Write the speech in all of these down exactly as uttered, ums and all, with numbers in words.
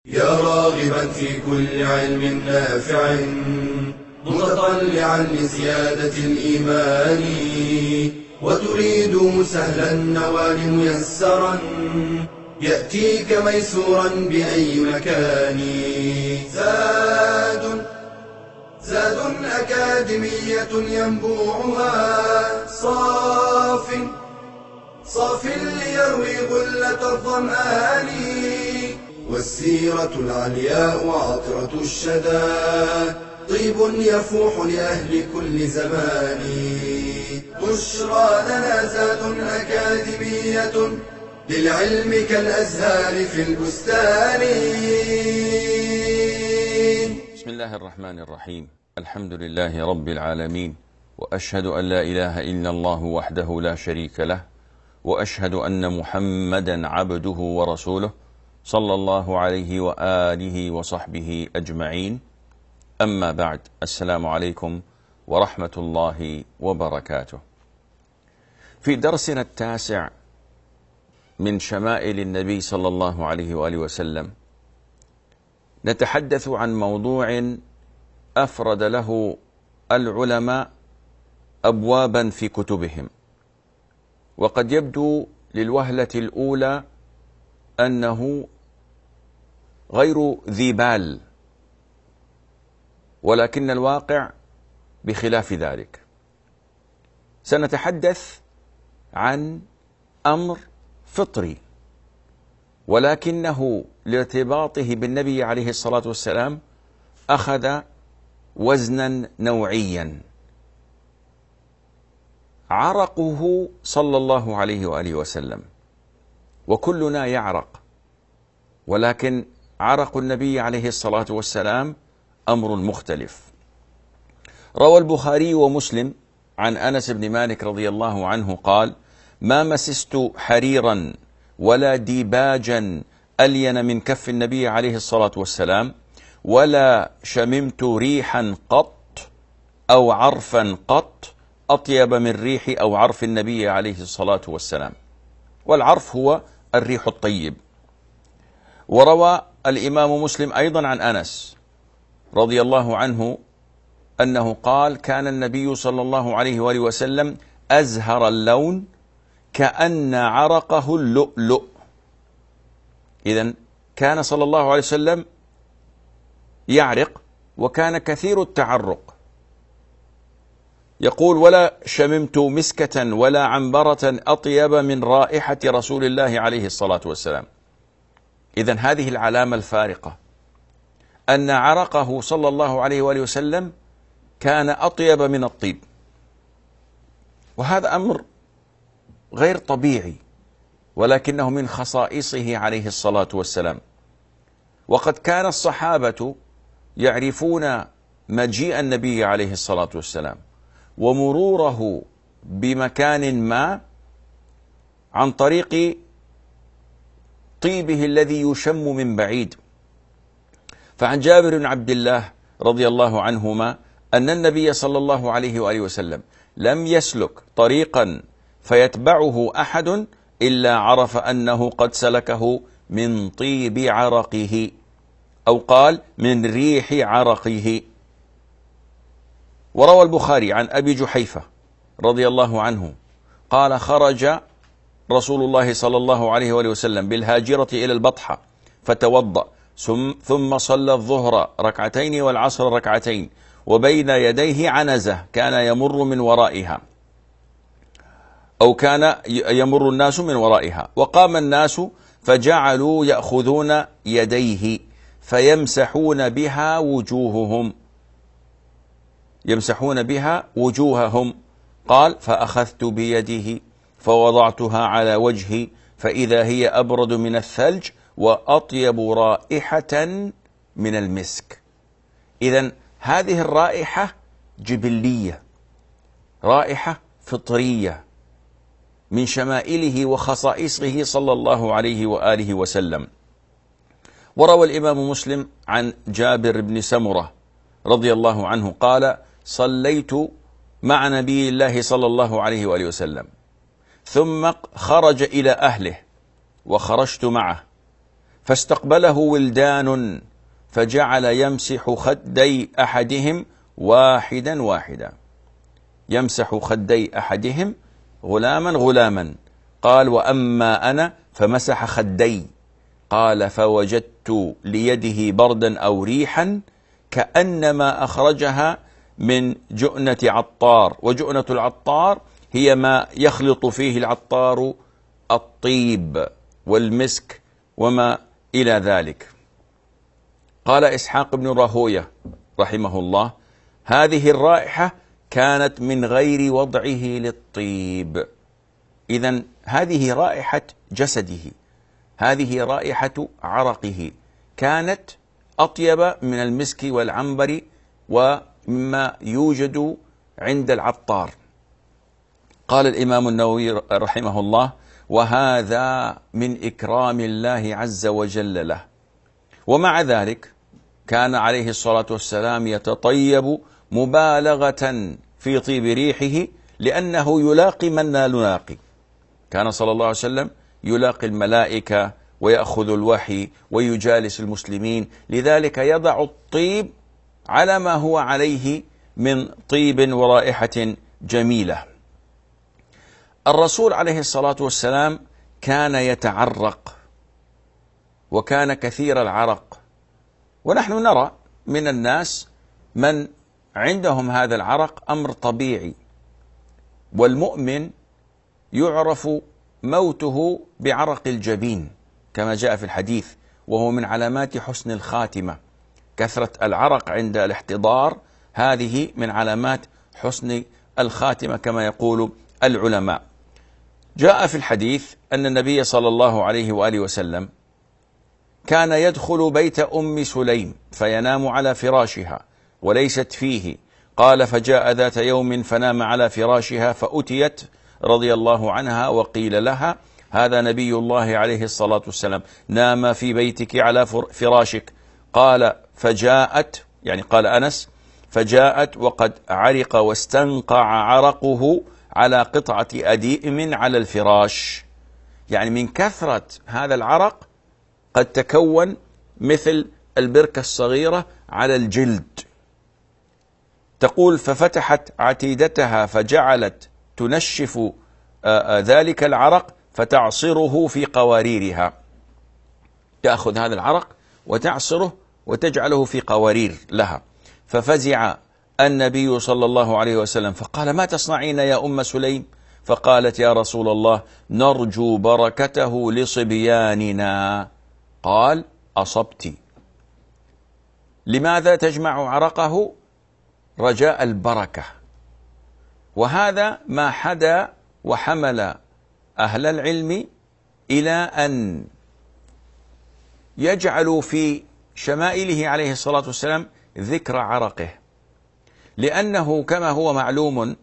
يا راغبا في كل علم نافع متطلعا لزيادة الإيمان وتريد سهلا النوال ميسرا يأتيك ميسورا بأي مكان. زاد زاد أكاديمية ينبوعها صاف صاف ليروي غلة الظمآن والسيرة العلياء وعطرة الشدى طيب يفوح لأهل كل زمان. بشرى لنا زاد أكاديمية للعلم كالأزهار في البستان. بسم الله الرحمن الرحيم. الحمد لله رب العالمين، وأشهد أن لا إله إلا الله وحده لا شريك له، وأشهد أن محمدا عبده ورسوله صلى الله عليه وآله وصحبه أجمعين. أما بعد، السلام عليكم ورحمة الله وبركاته. في درسنا التاسع من شمائل النبي صلى الله عليه وآله وسلم نتحدث عن موضوع أفرد له العلماء أبوابا في كتبهم، وقد يبدو للوهلة الأولى أنه غير ذي بال، ولكن الواقع بخلاف ذلك. سنتحدث عن أمر فطري، ولكنه لارتباطه بالنبي عليه الصلاة والسلام أخذ وزنا نوعيا. عرقه صلى الله عليه وآله وسلم، وكلنا يعرق، ولكن عرق النبي عليه الصلاة والسلام أمر مختلف. روى البخاري ومسلم عن أنس بن مالك رضي الله عنه قال: ما مسست حريرا ولا ديباجا ألين من كف النبي عليه الصلاة والسلام، ولا شممت ريحا قط أو عرفا قط أطيب من ريح أو عرف النبي عليه الصلاة والسلام. والعرف هو الريح الطيب. وروى الإمام مسلم أيضا عن أنس رضي الله عنه أنه قال: كان النبي صلى الله عليه وآله وسلم أزهر اللون كأن عرقه اللؤلؤ. إذن كان صلى الله عليه وسلم يعرق، وكان كثير التعرق. يقول: ولا شممت مسكة ولا عنبرة أطيب من رائحة رسول الله عليه الصلاة والسلام. إذن هذه العلامة الفارقة، أن عرقه صلى الله عليه وآله وسلم كان أطيب من الطيب، وهذا أمر غير طبيعي، ولكنه من خصائصه عليه الصلاة والسلام. وقد كان الصحابة يعرفون مجيء النبي عليه الصلاة والسلام ومروره بمكان ما عن طريق طيبه الذي يشم من بعيد. فعن جابر بن عبد الله رضي الله عنهما أن النبي صلى الله عليه وآله وسلم لم يسلك طريقا فيتبعه أحد إلا عرف أنه قد سلكه من طيب عرقه، أو قال من ريح عرقه. وروى البخاري عن أبي جحيفة رضي الله عنه قال: خرج رسول الله صلى الله عليه وآله وسلم بالهاجرة إلى البطحة فتوضأ، ثم صلى الظهر ركعتين والعصر ركعتين، وبين يديه عنزة كان يمر من ورائها، أو كان يمر الناس من ورائها. وقام الناس فجعلوا يأخذون يديه فيمسحون بها وجوههم يمسحون بها وجوههم. قال: فأخذت بيده فوضعتها على وجهي فإذا هي أبرد من الثلج وأطيب رائحة من المسك. إذن هذه الرائحة جبلية، رائحة فطرية من شمائله وخصائصه صلى الله عليه وآله وسلم. وروى الإمام مسلم عن جابر بن سمرة رضي الله عنه قال: صليت مع نبي الله صلى الله عليه وآله وسلم، ثم خرج إلى أهله وخرجت معه، فاستقبله ولدان فجعل يمسح خدي أحدهم واحدا واحدا، يمسح خدي أحدهم غلاما غلاما. قال: وأما أنا فمسح خدي. قال: فوجدت ليده بردا أو ريحا كأنما أخرجها من جؤنة عطار، وجؤنة العطار هي ما يخلط فيه العطار الطيب والمسك وما إلى ذلك. قال إسحاق بن راهويه رحمه الله: هذه الرائحة كانت من غير وضعه للطيب. إذن هذه رائحة جسده، هذه رائحة عرقه، كانت أطيب من المسك والعنبر ومما يوجد عند العطار. قال الإمام النووي رحمه الله: وهذا من إكرام الله عز وجل له. ومع ذلك كان عليه الصلاة والسلام يتطيب مبالغة في طيب ريحه، لأنه يلاقي من لا نلاقي. كان صلى الله عليه وسلم يلاقي الملائكة ويأخذ الوحي ويجالس المسلمين، لذلك يضع الطيب على ما هو عليه من طيب ورائحة جميلة. الرسول عليه الصلاة والسلام كان يتعرق وكان كثير العرق، ونحن نرى من الناس من عندهم هذا العرق أمر طبيعي، والمؤمن يعرف موته بعرق الجبين كما جاء في الحديث، وهو من علامات حسن الخاتمة. كثرة العرق عند الاحتضار هذه من علامات حسن الخاتمة كما يقول العلماء. جاء في الحديث أن النبي صلى الله عليه وآله وسلم كان يدخل بيت أم سليم فينام على فراشها وليست فيه. قال: فجاء ذات يوم فنام على فراشها، فأتيت رضي الله عنها وقيل لها: هذا نبي الله عليه الصلاة والسلام نام في بيتك على فراشك. قال: فجاءت، يعني قال أنس: فجاءت وقد عرق واستنقع عرقه على قطعة أديم على الفراش، يعني من كثرة هذا العرق قد تكون مثل البركة الصغيرة على الجلد. تقول: ففتحت عتيدتها فجعلت تنشف ذلك العرق فتعصره في قواريرها، تأخذ هذا العرق وتعصره وتجعله في قوارير لها. ففزع النبي صلى الله عليه وسلم فقال: ما تصنعين يا أم سليم؟ فقالت: يا رسول الله نرجو بركته لصبياننا. قال: أصبت. لماذا تجمع عرقه؟ رجاء البركة. وهذا ما حدا وحمل أهل العلم إلى أن يجعلوا في شمائله عليه الصلاة والسلام ذكر عرقه، لأنه كما هو معلوم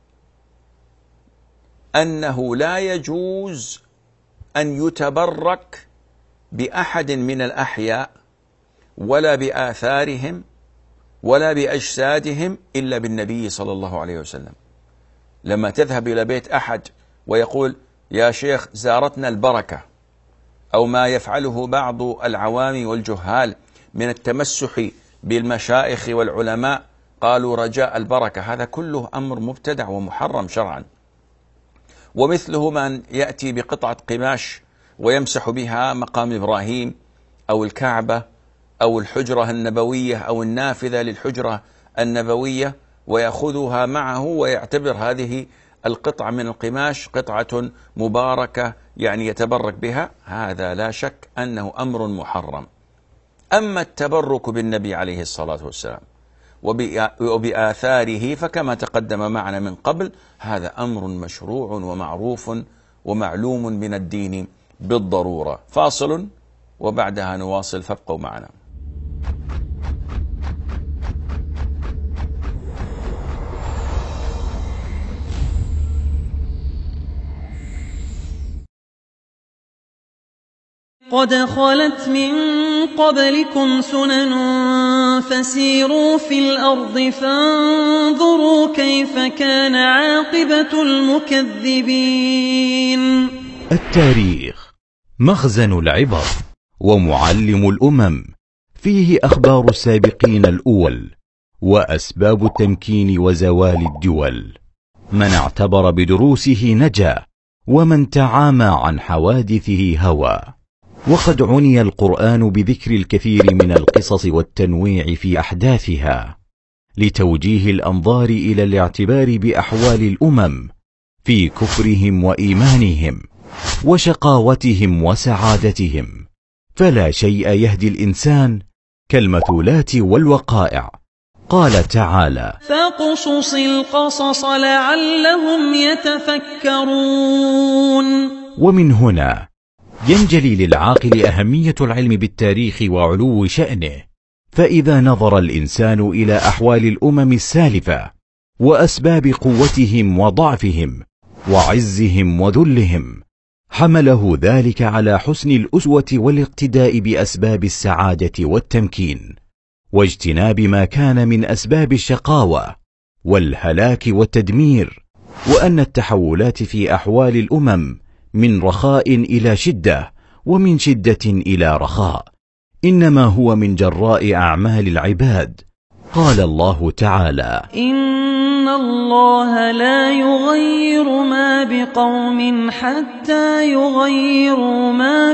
أنه لا يجوز أن يتبرك بأحد من الأحياء ولا بآثارهم ولا بأجسادهم إلا بالنبي صلى الله عليه وسلم. لما تذهب إلى بيت أحد ويقول: يا شيخ زارتنا البركة، أو ما يفعله بعض العوام والجهال من التمسح بالمشايخ والعلماء، قالوا رجاء البركة، هذا كله أمر مبتدع ومحرم شرعا. ومثله من يأتي بقطعة قماش ويمسح بها مقام إبراهيم أو الكعبة أو الحجرة النبوية أو النافذة للحجرة النبوية، ويأخذها معه ويعتبر هذه القطعة من القماش قطعة مباركة يعني يتبرك بها، هذا لا شك أنه أمر محرم. أما التبرك بالنبي عليه الصلاة والسلام وبآثاره فكما تقدم معنا من قبل، هذا أمر مشروع ومعروف ومعلوم من الدين بالضرورة. فاصل وبعدها نواصل، فابقوا معنا. قد خلت من قبلكم سنن فسيروا في الأرض فانظروا كيف كان عاقبة المكذبين. التاريخ مخزن العبر، ومعلم الأمم، فيه أخبار السابقين الأول وأسباب التمكين وزوال الدول. من اعتبر بدروسه نجا، ومن تعامى عن حوادثه هوى. وقد عني القرآن بذكر الكثير من القصص والتنويع في أحداثها، لتوجيه الأنظار إلى الاعتبار بأحوال الأمم في كفرهم وإيمانهم وشقاوتهم وسعادتهم. فلا شيء يهدي الإنسان كالمثولات والوقائع. قال تعالى: فاقصص القصص لعلهم يتفكرون. ومن هنا ينجلي للعاقل أهمية العلم بالتاريخ وعلو شأنه. فإذا نظر الإنسان إلى أحوال الأمم السالفة وأسباب قوتهم وضعفهم وعزهم وذلهم، حمله ذلك على حسن الأسوة والاقتداء بأسباب السعادة والتمكين، واجتناب ما كان من أسباب الشقاوة والهلاك والتدمير. وأن التحولات في أحوال الأمم من رخاء إلى شدة، ومن شدة إلى رخاء، إنما هو من جراء أعمال العباد. قال الله تعالى: إن الله لا يغير ما بقوم حتى يغيروا ما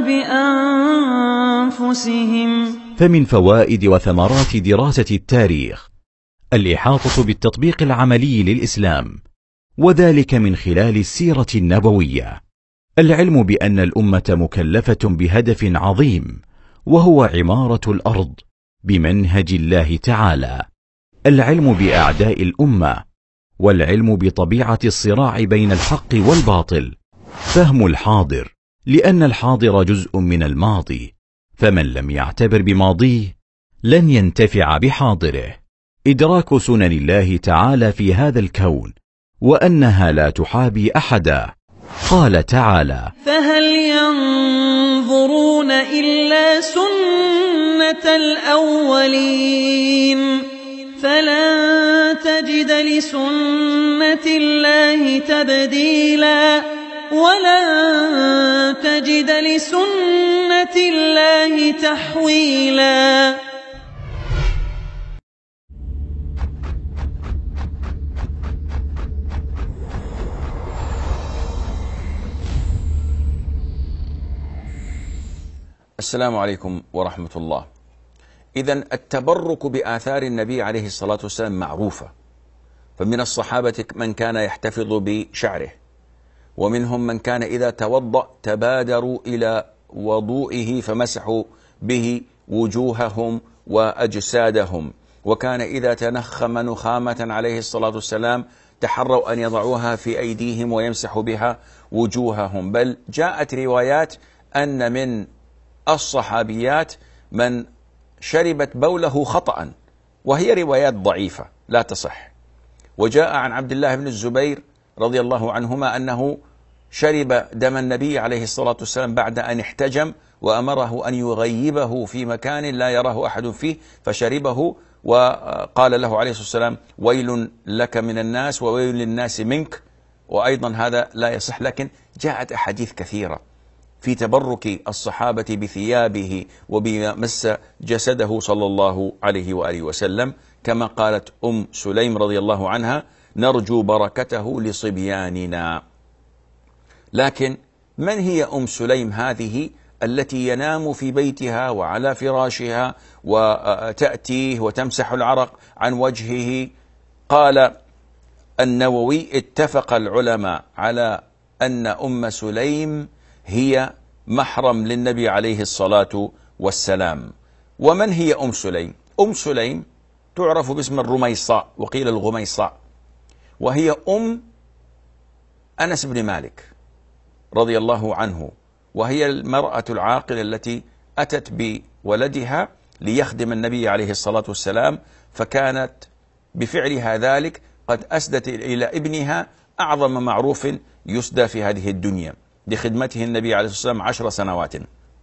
بأنفسهم. فمن فوائد وثمرات دراسة التاريخ الإحاطة بالتطبيق العملي للإسلام، وذلك من خلال السيرة النبوية. العلم بأن الأمة مكلفة بهدف عظيم، وهو عمارة الأرض بمنهج الله تعالى. العلم بأعداء الأمة، والعلم بطبيعة الصراع بين الحق والباطل. فهم الحاضر، لأن الحاضر جزء من الماضي، فمن لم يعتبر بماضيه لن ينتفع بحاضره. إدراك سنن الله تعالى في هذا الكون، وأنها لا تحابي أحدا. قال تعالى: فهل ينظرون إلا سنة الأولين فلن تجد لسنة الله تبديلا ولن تجد لسنة الله تحويلا. السلام عليكم ورحمة الله. إذن التبرك بآثار النبي عليه الصلاة والسلام معروفة، فمن الصحابة من كان يحتفظ بشعره، ومنهم من كان إذا توضأ تبادروا إلى وضوئه فمسحوا به وجوههم وأجسادهم، وكان إذا تنخم نخامة عليه الصلاة والسلام تحروا أن يضعوها في أيديهم ويمسحوا بها وجوههم. بل جاءت روايات أن من الصحابيات من شربت بوله خطأ، وهي روايات ضعيفة لا تصح. وجاء عن عبد الله بن الزبير رضي الله عنهما أنه شرب دم النبي عليه الصلاة والسلام بعد أن احتجم، وأمره أن يغيبه في مكان لا يراه أحد فيه، فشربه، وقال له عليه الصلاة والسلام: ويل لك من الناس وويل للناس منك. وأيضا هذا لا يصح. لكن جاءت أحاديث كثيرة في تبرك الصحابة بثيابه وبمس جسده صلى الله عليه وآله وسلم، كما قالت أم سليم رضي الله عنها: نرجو بركته لصبياننا. لكن من هي أم سليم هذه التي ينام في بيتها وعلى فراشها وتأتيه وتمسح العرق عن وجهه؟ قال النووي: اتفق العلماء على أن أم سليم هي محرم للنبي عليه الصلاة والسلام. ومن هي أم سليم؟ أم سليم تعرف باسم الرميصاء، وقيل الغميصاء، وهي أم أنس بن مالك رضي الله عنه، وهي المرأة العاقلة التي أتت بولدها ليخدم النبي عليه الصلاة والسلام، فكانت بفعلها ذلك قد أسدت إلى ابنها أعظم معروف يسدى في هذه الدنيا لخدمته النبي عليه الصلاة والسلام عشر سنوات.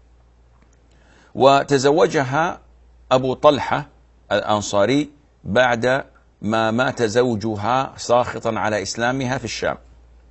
وتزوجها أبو طلحة الأنصاري بعد ما مات زوجها ساخطا على إسلامها في الشام،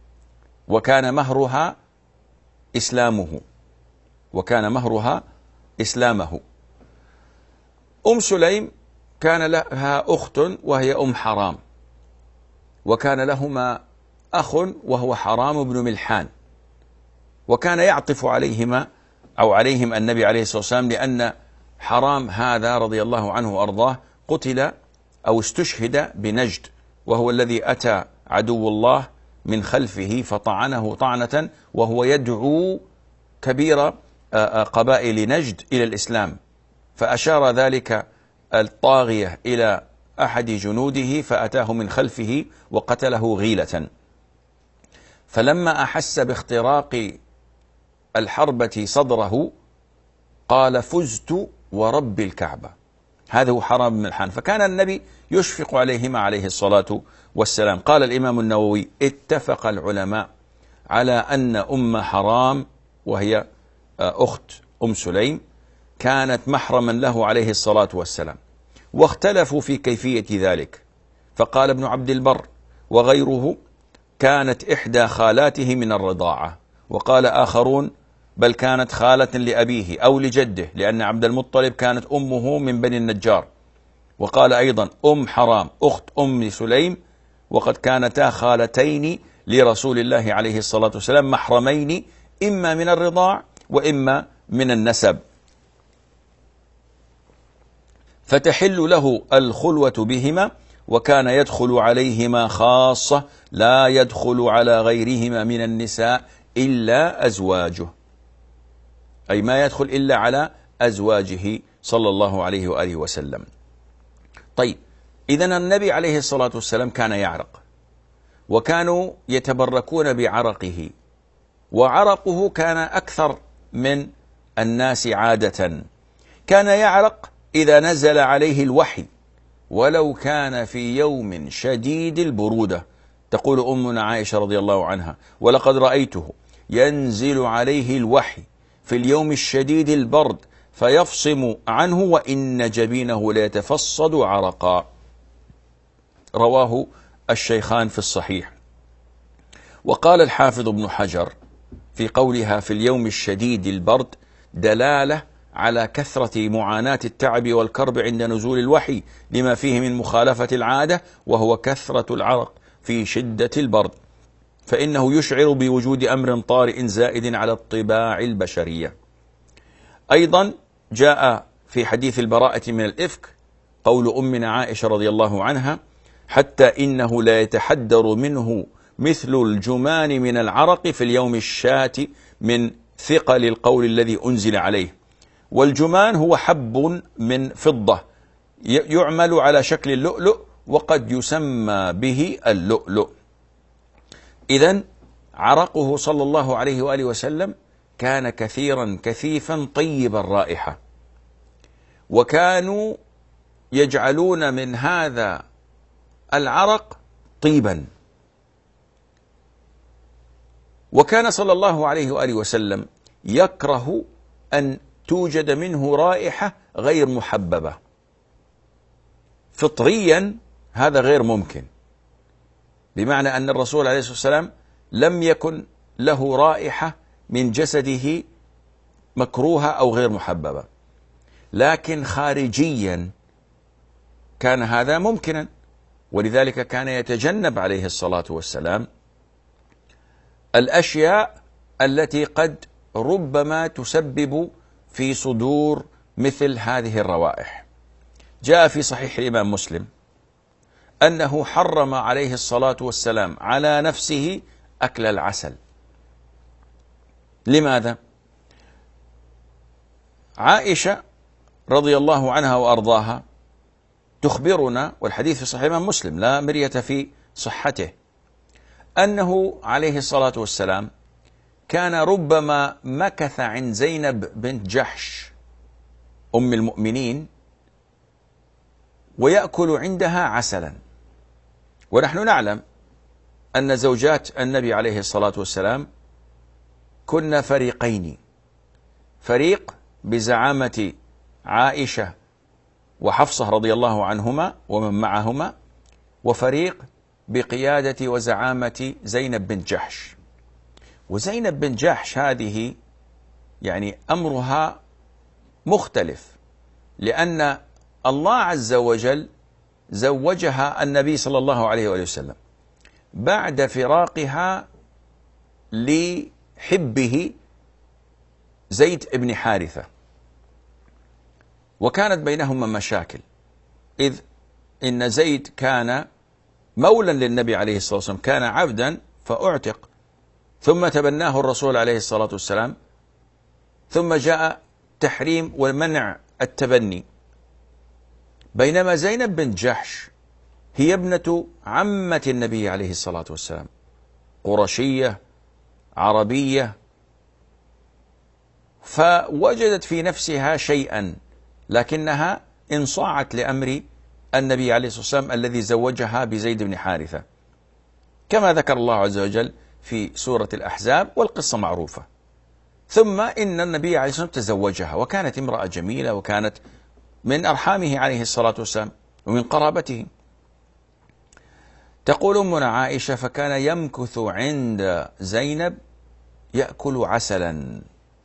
وكان مهرها إسلامه وكان مهرها إسلامه. أم سليم كان لها أخت وهي أم حرام، وكان لهما أخ وهو حرام بن ملحان، وكان يعطف عليهما أو عليهم النبي عليه الصلاة والسلام، لأن حرام هذا رضي الله عنه وأرضاه قتل أو استشهد بنجد، وهو الذي أتى عدو الله من خلفه فطعنه طعنة وهو يدعو كبير قبائل نجد إلى الإسلام، فأشار ذلك الطاغية إلى أحد جنوده فأتاه من خلفه وقتله غيلة. فلما أحس باختراق الحربة صدره قال: فزت ورب الكعبة. هذا هو حرام بن ملحان، فكان النبي يشفق عليهما عليه الصلاة والسلام. قال الإمام النووي: اتفق العلماء على أن أم حرام وهي أخت أم سليم كانت محرما له عليه الصلاة والسلام، واختلفوا في كيفية ذلك، فقال ابن عبد البر وغيره: كانت إحدى خالاته من الرضاعة، وقال آخرون: بل كانت خالة لأبيه أو لجده، لأن عبد المطلب كانت أمه من بني النجار. وقال أيضا: أم حرام أخت أم سليم، وقد كانتا خالتين لرسول الله عليه الصلاة والسلام محرمين إما من الرضاع وإما من النسب، فتحل له الخلوة بهما، وكان يدخل عليهما خاصة لا يدخل على غيرهما من النساء إلا أزواجه، أي ما يدخل إلا على أزواجه صلى الله عليه وآله وسلم. طيب، إذن النبي عليه الصلاة والسلام كان يعرق، وكانوا يتبركون بعرقه، وعرقه كان أكثر من الناس عادة. كان يعرق إذا نزل عليه الوحي، ولو كان في يوم شديد البرودة. تقول أمنا عائشة رضي الله عنها: ولقد رأيته ينزل عليه الوحي في اليوم الشديد البرد فيفصم عنه وإن جبينه ليتفصد عرقا. رواه الشيخان في الصحيح. وقال الحافظ ابن حجر في قولها في اليوم الشديد البرد دلالة على كثرة معاناة التعب والكرب عند نزول الوحي، لما فيه من مخالفة العادة، وهو كثرة العرق في شدة البرد، فإنه يشعر بوجود أمر طارئ زائد على الطباع البشرية. أيضا جاء في حديث البراءة من الإفك قول أمنا عائشة رضي الله عنها: حتى إنه لا يتحدر منه مثل الجمان من العرق في اليوم الشات من ثقل القول الذي أنزل عليه. والجمان هو حب من فضة يعمل على شكل اللؤلؤ، وقد يسمى به اللؤلؤ. إذن عرقه صلى الله عليه وآله وسلم كان كثيرا كثيفا طيب الرائحة، وكانوا يجعلون من هذا العرق طيبا. وكان صلى الله عليه وآله وسلم يكره أن توجد منه رائحة غير محببة. فطريا هذا غير ممكن، بمعنى أن الرسول عليه الصلاة والسلام لم يكن له رائحة من جسده مكروهة أو غير محببة، لكن خارجيا كان هذا ممكنا، ولذلك كان يتجنب عليه الصلاة والسلام الأشياء التي قد ربما تسبب في صدور مثل هذه الروائح. جاء في صحيح الإمام مسلم أنه حرم عليه الصلاة والسلام على نفسه أكل العسل. لماذا؟ عائشة رضي الله عنها وأرضاها تخبرنا، والحديث في صحيح الإمام مسلم لا مرية في صحته، أنه عليه الصلاة والسلام كان ربما مكث عند زينب بنت جحش أم المؤمنين ويأكل عندها عسلا. ونحن نعلم أن زوجات النبي عليه الصلاة والسلام كنا فريقين: فريق بزعامة عائشة وحفصة رضي الله عنهما ومن معهما، وفريق بقيادة وزعامة زينب بنت جحش. وزينب بنت جحش هذه يعني أمرها مختلف، لأن الله عز وجل زوجها النبي صلى الله عليه وآله وسلم بعد فراقها لحبه زيد بن حارثة، وكانت بينهما مشاكل، إذ إن زيد كان مولا للنبي عليه الصلاة والسلام، كان عبدا فأعتق، ثم تبناه الرسول عليه الصلاة والسلام، ثم جاء تحريم ومنع التبني، بينما زينب بنت جحش هي ابنة عمة النبي عليه الصلاة والسلام، قرشية عربية، فوجدت في نفسها شيئا، لكنها انصاعت لأمر النبي عليه الصلاة والسلام الذي زوجها بزيد بن حارثة، كما ذكر الله عز وجل في سورة الأحزاب، والقصة معروفة. ثم إن النبي عليه الصلاة والسلام تزوجها، وكانت امرأة جميلة، وكانت من أرحامه عليه الصلاة والسلام ومن قرابته. تقول أمنا عائشة: فكان يمكث عند زينب يأكل عسلا،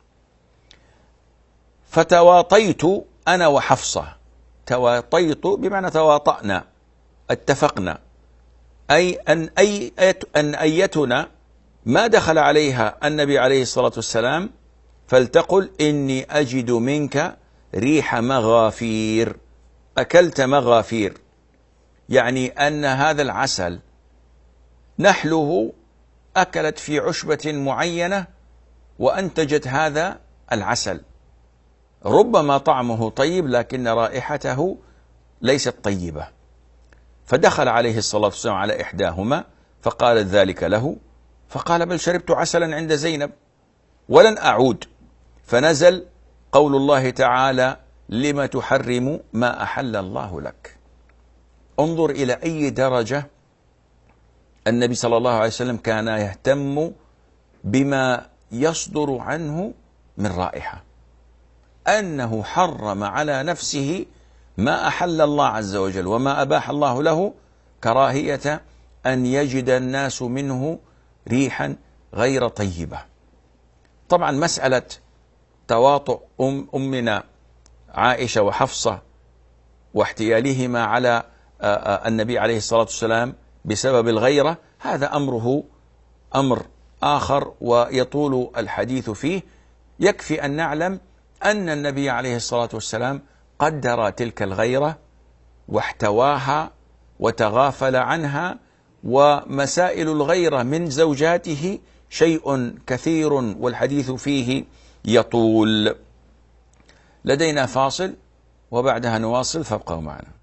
فتواطيت أنا وحفصة، تواطيت بمعنى تواطأنا، اتفقنا، أي أن, أي أن أيتنا ما دخل عليها النبي عليه الصلاة والسلام فلتقل: إني أجد منك ريح مغافير، أكلت مغافير، يعني أن هذا العسل نحله أكلت في عشبة معينة وأنتجت هذا العسل، ربما طعمه طيب لكن رائحته ليست طيبة. فدخل عليه الصلاة والسلام على إحداهما فقالت ذلك له، فقال: بل شربت عسلا عند زينب ولن أعود. فنزل قول الله تعالى: لم تحرم ما أحل الله لك. انظر إلى أي درجة النبي صلى الله عليه وسلم كان يهتم بما يصدر عنه من رائحة، أنه حرم على نفسه ما أحل الله عز وجل وما أباح الله له، كراهية أن يجد الناس منه ريحا غير طيبة. طبعا مسألة تواطؤ أم أمنا عائشة وحفصة واحتيالهما على النبي عليه الصلاة والسلام بسبب الغيرة، هذا أمره أمر آخر ويطول الحديث فيه. يكفي أن نعلم أن النبي عليه الصلاة والسلام قدر تلك الغيرة واحتواها وتغافل عنها، ومسائل الغيرة من زوجاته شيء كثير والحديث فيه يطول. لدينا فاصل وبعدها نواصل، فابقوا معنا.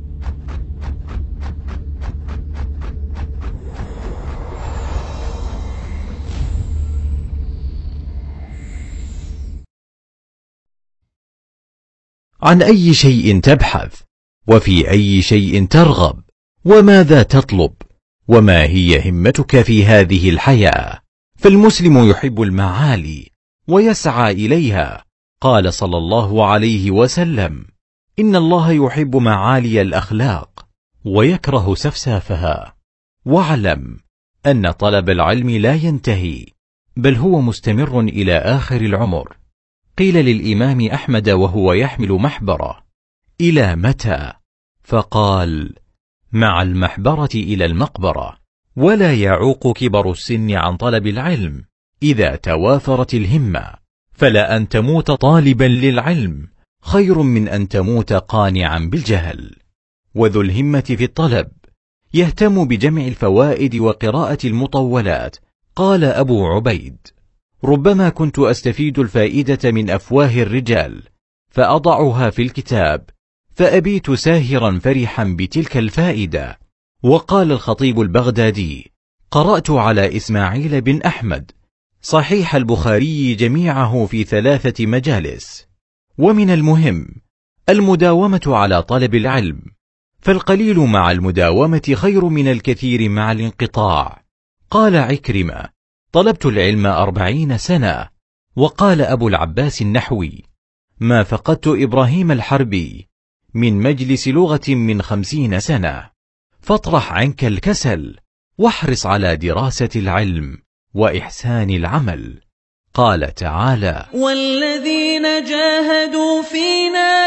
عن أي شيء تبحث، وفي أي شيء ترغب، وماذا تطلب، وما هي همتك في هذه الحياة؟ فالمسلم يحب المعالي ويسعى إليها. قال صلى الله عليه وسلم: إن الله يحب معالي الأخلاق ويكره سفسافها. واعلم أن طلب العلم لا ينتهي، بل هو مستمر إلى آخر العمر. قيل للإمام أحمد وهو يحمل محبرة: إلى متى؟ فقال: مع المحبرة إلى المقبرة. ولا يعوق كبر السن عن طلب العلم إذا توافرت الهمة، فلا أن تموت طالبا للعلم خير من أن تموت قانعا بالجهل. وذو الهمة في الطلب يهتم بجمع الفوائد وقراءة المطولات. قال أبو عبيد: ربما كنت أستفيد الفائدة من أفواه الرجال فأضعها في الكتاب، فأبيت ساهرا فرحا بتلك الفائدة. وقال الخطيب البغدادي: قرأت على إسماعيل بن أحمد صحيح البخاري جميعه في ثلاثة مجالس. ومن المهم المداومة على طلب العلم، فالقليل مع المداومة خير من الكثير مع الانقطاع. قال عكرمة: طلبت العلم أربعين سنة. وقال أبو العباس النحوي: ما فقدت إبراهيم الحربي من مجلس لغة من خمسين سنة. فاطرح عنك الكسل واحرص على دراسة العلم وإحسان العمل. قال تعالى: والذين جاهدوا فينا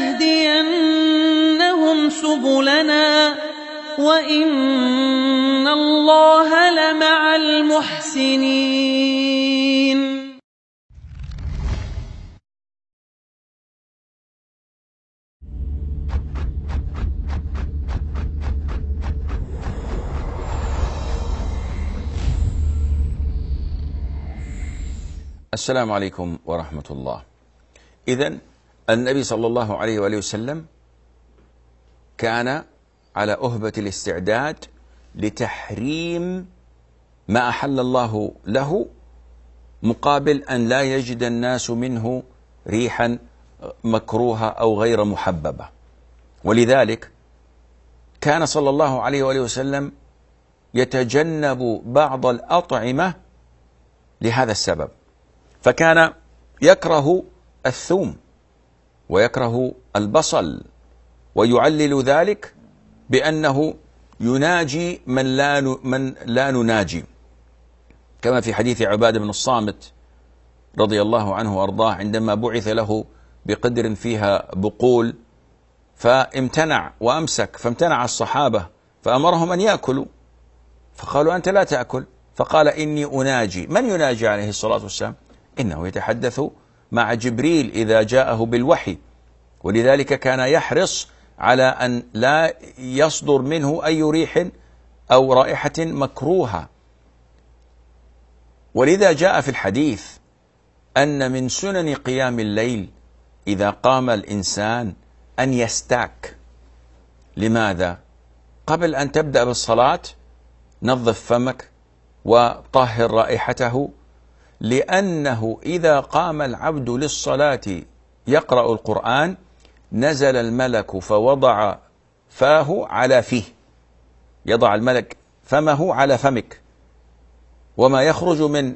لنهدينهم سبلنا وإن الله لمع المحسنين. السلام عليكم ورحمة الله. إذن النبي صلى الله عليه وآله وسلم كان على أهبة الاستعداد لتحريم ما أحل الله له، مقابل أن لا يجد الناس منه ريحا مكروهة أو غير محببة. ولذلك كان صلى الله عليه وآله وسلم يتجنب بعض الأطعمة لهذا السبب، فكان يكره الثوم ويكره البصل، ويعلل ذلك بأنه يناجي من لا من لا نناجي، كما في حديث عبادة بن الصامت رضي الله عنه وأرضاه عندما بعث له بقدر فيها بقول فامتنع وأمسك، فامتنع الصحابة فأمرهم أن يأكلوا، فقالوا أنت لا تأكل، فقال إني أناجي. من يناجي عليه الصلاة والسلام؟ إنه يتحدث مع جبريل إذا جاءه بالوحي، ولذلك كان يحرص على أن لا يصدر منه أي ريح أو رائحة مكروهة. ولذا جاء في الحديث أن من سنن قيام الليل إذا قام الإنسان أن يستاك. لماذا؟ قبل أن تبدأ بالصلاة نظف فمك وطهر رائحته، لأنه إذا قام العبد للصلاة يقرأ القرآن نزل الملك فوضع فاه على فيه، يضع الملك فمه على فمك، وما يخرج من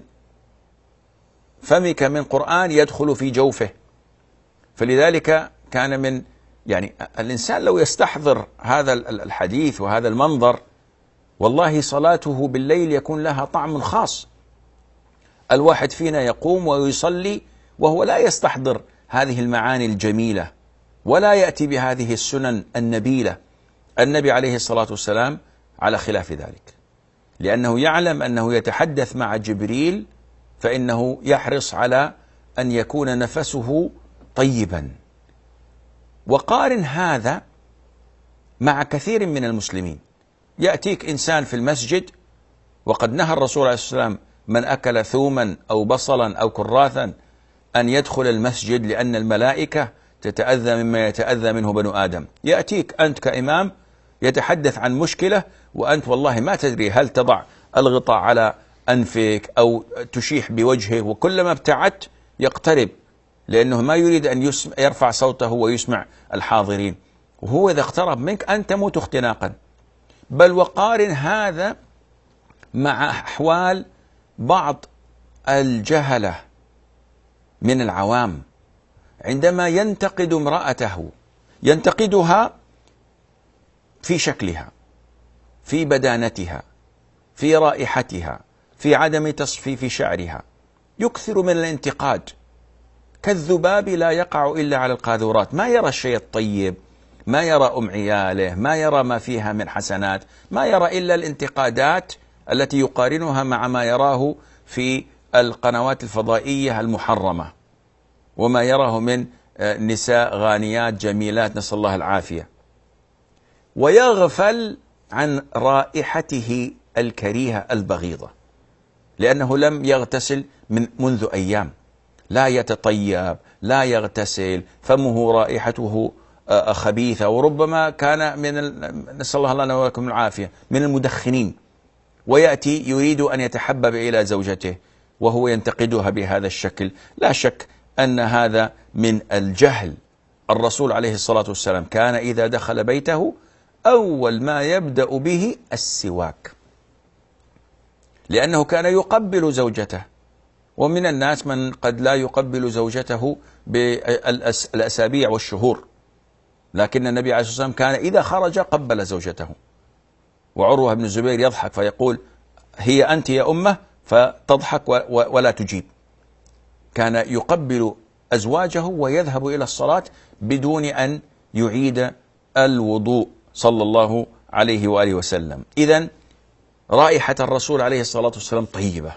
فمك من قرآن يدخل في جوفه. فلذلك كان من يعني الإنسان لو يستحضر هذا الحديث وهذا المنظر والله صلاته بالليل يكون لها طعم خاص. الواحد فينا يقوم ويصلي وهو لا يستحضر هذه المعاني الجميلة ولا يأتي بهذه السنن النبيلة. النبي عليه الصلاة والسلام على خلاف ذلك، لأنه يعلم أنه يتحدث مع جبريل، فإنه يحرص على أن يكون نفسه طيبا. وقارن هذا مع كثير من المسلمين. يأتيك إنسان في المسجد وقد نهى الرسول عليه الصلاة والسلام من أكل ثوما أو بصلا أو كراثا أن يدخل المسجد لأن الملائكة تتأذى مما يتأذى منه بنو آدم. يأتيك أنت كإمام يتحدث عن مشكلة وأنت والله ما تدري هل تضع الغطاء على أنفك أو تشيح بوجهه، وكلما ابتعدت يقترب لأنه ما يريد أن يسمع يرفع صوته ويسمع الحاضرين، وهو إذا اقترب منك أنت تموت اختناقا. بل وقارن هذا مع أحوال بعض الجهلة من العوام عندما ينتقد امرأته، ينتقدها في شكلها، في بدانتها، في رائحتها، في عدم تصفيف شعرها، يكثر من الانتقاد كالذباب لا يقع إلا على القاذورات، ما يرى الشيء الطيب، ما يرى أم عياله، ما يرى ما فيها من حسنات، ما يرى إلا الانتقادات التي يقارنها مع ما يراه في القنوات الفضائية المحرمة وما يراه من نساء غانيات جميلات نسأل الله العافية، ويغفل عن رائحته الكريهة البغيضة لأنه لم يغتسل من منذ أيام، لا يتطيب، لا يغتسل، فمه رائحته خبيثة، وربما كان من نسأل الله لنا ولكم العافية من المدخنين، ويأتي يريد أن يتحبب إلى زوجته وهو ينتقدها بهذا الشكل. لا شك أن هذا من الجهل. الرسول عليه الصلاة والسلام كان إذا دخل بيته أول ما يبدأ به السواك، لأنه كان يقبل زوجته، ومن الناس من قد لا يقبل زوجته بالأسابيع والشهور، لكن النبي عليه الصلاة والسلام كان إذا خرج قبل زوجته. وعروة بن الزبير يضحك فيقول هي أنت يا أمه، فتضحك ولا تجيب. كان يقبل أزواجه ويذهب إلى الصلاة بدون أن يعيد الوضوء صلى الله عليه وآله وسلم. إذن رائحة الرسول عليه الصلاة والسلام طيبة،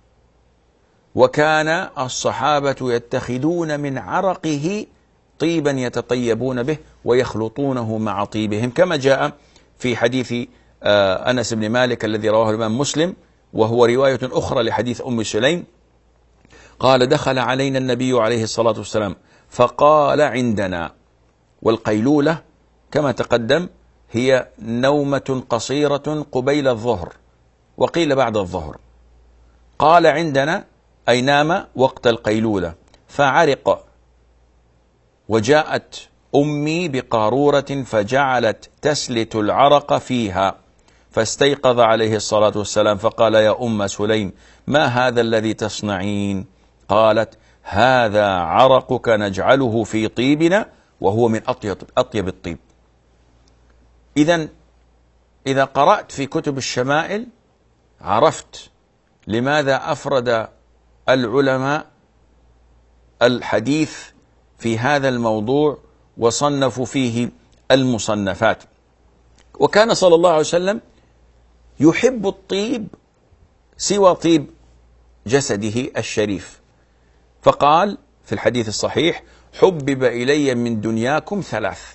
وكان الصحابة يتخذون من عرقه طيبا يتطيبون به ويخلطونه مع طيبهم، كما جاء في حديث أنس بن مالك الذي رواه الإمام مسلم، وهو رواية أخرى لحديث أم سليم، قال: دخل علينا النبي عليه الصلاة والسلام فقال عندنا. والقيلولة كما تقدم هي نومة قصيرة قبيل الظهر، وقيل بعد الظهر. قال عندنا أي نام وقت القيلولة، فعرق، وجاءت أمي بقارورة فجعلت تسلت العرق فيها، فاستيقظ عليه الصلاة والسلام فقال: يا أم سليم، ما هذا الذي تصنعين؟ قالت: هذا عرقك نجعله في طيبنا، وهو من أطيب, أطيب الطيب. إذن إذا قرأت في كتب الشمائل عرفت لماذا أفرد العلماء الحديث في هذا الموضوع وصنفوا فيه المصنفات. وكان صلى الله عليه وسلم يحب الطيب سوى طيب جسده الشريف، فقال في الحديث الصحيح: حبب إلي من دنياكم ثلاث: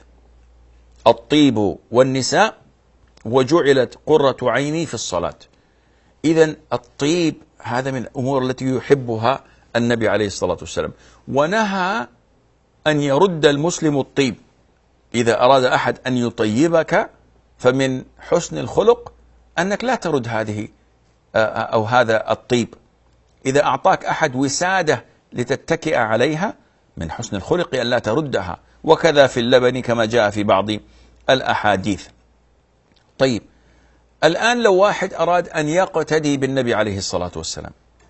الطيب والنساء، وجعلت قرة عيني في الصلاة. إذن الطيب هذا من الأمور التي يحبها النبي عليه الصلاة والسلام، ونهى أن يرد المسلم الطيب. إذا أراد أحد أن يطيبك فمن حسن الخلق أنك لا ترد هذه أو هذا الطيب. إذا أعطاك أحد وسادة لتتكئ عليها من حسن الخلق أن لا تردها، وكذا في اللبن كما جاء في بعض الأحاديث. طيب، الآن لو واحد أراد أن يقتدي بالنبي عليه الصلاة والسلام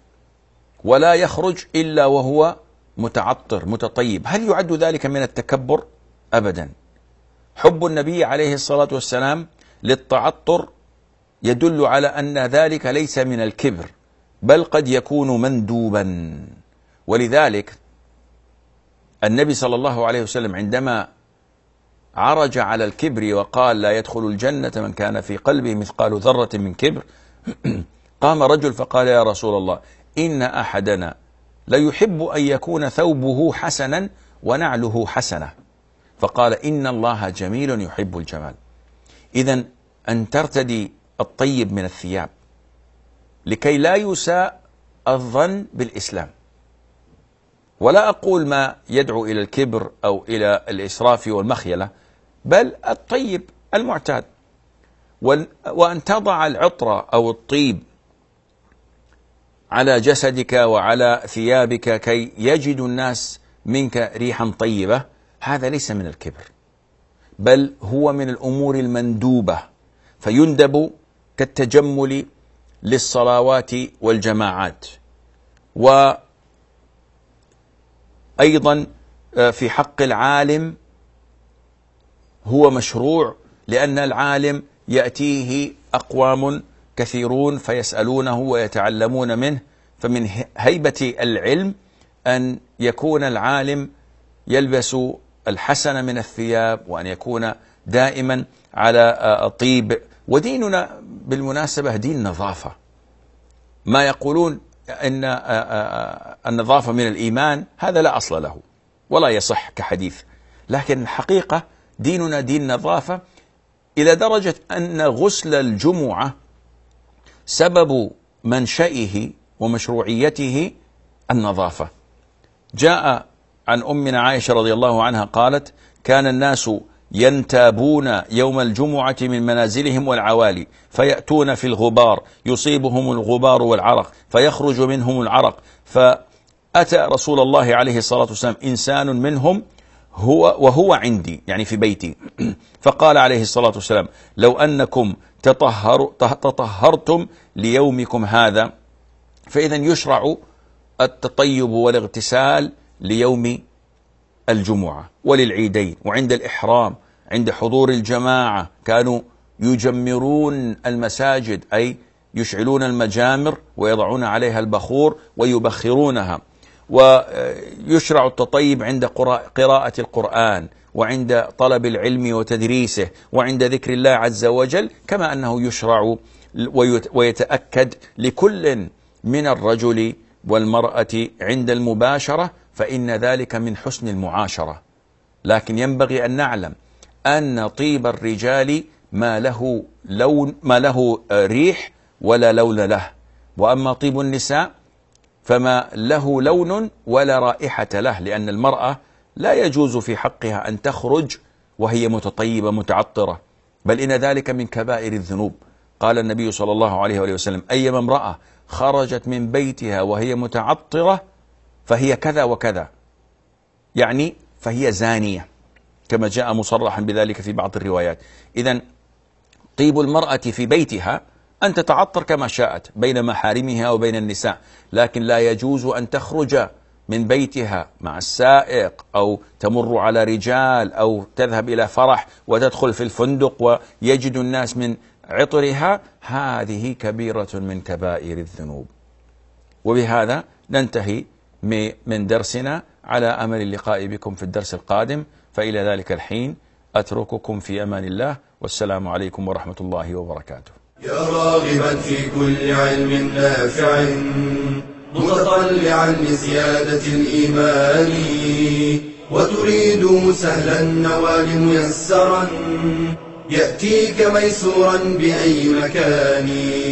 ولا يخرج إلا وهو متعطر متطيب، هل يعد ذلك من التكبر؟ أبدا. حب النبي عليه الصلاة والسلام للتعطر يدل على أن ذلك ليس من الكبر، بل قد يكون مندوبا. ولذلك النبي صلى الله عليه وسلم عندما عرج على الكبر وقال: لا يدخل الجنة من كان في قلبه مثقال ذرة من كبر، قام رجل فقال: يا رسول الله، إن أحدنا ليحب أن يكون ثوبه حسنا ونعله حسنة. فقال: إن الله جميل يحب الجمال. إذن أن ترتدي الطيب من الثياب لكي لا يساء الظن بالإسلام. ولا أقول ما يدعو إلى الكبر أو إلى الإسراف والمخيلة، بل الطيب المعتاد. وأن تضع العطر أو الطيب على جسدك وعلى ثيابك كي يجد الناس منك ريحا طيبة، هذا ليس من الكبر، بل هو من الأمور المندوبة، فيندب كالتجمل للصلوات والجماعات. وأيضا في حق العالم هو مشروع، لأن العالم يأتيه أقوام كثيرون فيسألونه ويتعلمون منه، فمن هيبة العلم أن يكون العالم يلبس الحسن من الثياب، وأن يكون دائما على طيب. وديننا بالمناسبة دين نظافة. ما يقولون أن النظافة من الإيمان هذا لا أصل له ولا يصح كحديث، لكن الحقيقة ديننا دين نظافة، إلى درجة أن غسل الجمعة سبب منشئه ومشروعيته النظافة. جاء عن أمنا عائشة رضي الله عنها قالت: كان الناس ينتابون يوم الجمعة من منازلهم والعوالي، فيأتون في الغبار يصيبهم الغبار والعرق فيخرج منهم العرق، فأتى رسول الله عليه الصلاة والسلام إنسان منهم هو وهو عندي، يعني في بيتي، فقال عليه الصلاة والسلام: لو أنكم تطهر تطهرتم ليومكم هذا، فإذا يشرع التطيب والاغتسال ليوم الجمعة وللعيدين وعند الإحرام. عند حضور الجماعة كانوا يجمرون المساجد، أي يشعلون المجامر ويضعون عليها البخور ويبخرونها. ويشرع التطيب عند قراءة القرآن وعند طلب العلم وتدريسه وعند ذكر الله عز وجل، كما أنه يشرع ويتأكد لكل من الرجل والمرأة عند المباشرة، فإن ذلك من حسن المعاشرة. لكن ينبغي أن نعلم أن طيب الرجال ما له لون ما له ريح ولا لون له، وأما طيب النساء فما له لون ولا رائحة له، لأن المرأة لا يجوز في حقها أن تخرج وهي متطيبة متعطرة، بل إن ذلك من كبائر الذنوب. قال النبي صلى الله عليه وآله وسلم: أيما امرأة خرجت من بيتها وهي متعطرة فهي كذا وكذا، يعني فهي زانية، كما جاء مصرحا بذلك في بعض الروايات. إذن طيب المرأة في بيتها أن تتعطر كما شاءت بين محارمها وبين النساء، لكن لا يجوز أن تخرج من بيتها مع السائق أو تمر على رجال أو تذهب إلى فرح وتدخل في الفندق ويجد الناس من عطرها، هذه كبيرة من كبائر الذنوب. وبهذا ننتهي من درسنا، على أمل اللقاء بكم في الدرس القادم، فإلى ذلك الحين أترككم في أمان الله، والسلام عليكم ورحمة الله وبركاته. يا راغبا في كل علم نافع متطلعا لزيادة الإيمان، وتريد سهلا النوال ميسرا يأتيك ميسورا بأي مكان.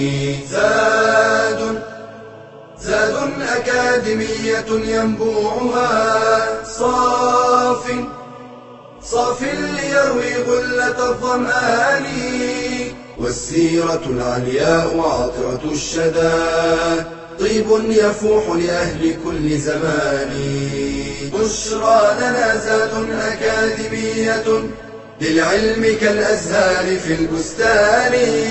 زاد زاد أكاديمية ينبوعها صاف صاف ليروي غلة الظمآن، والسيرة العلياء وعطرة الشدى طيب يفوح لأهل كل زمان. بشرى لنا زاد أكاديمية للعلم كالأزهار في البستان.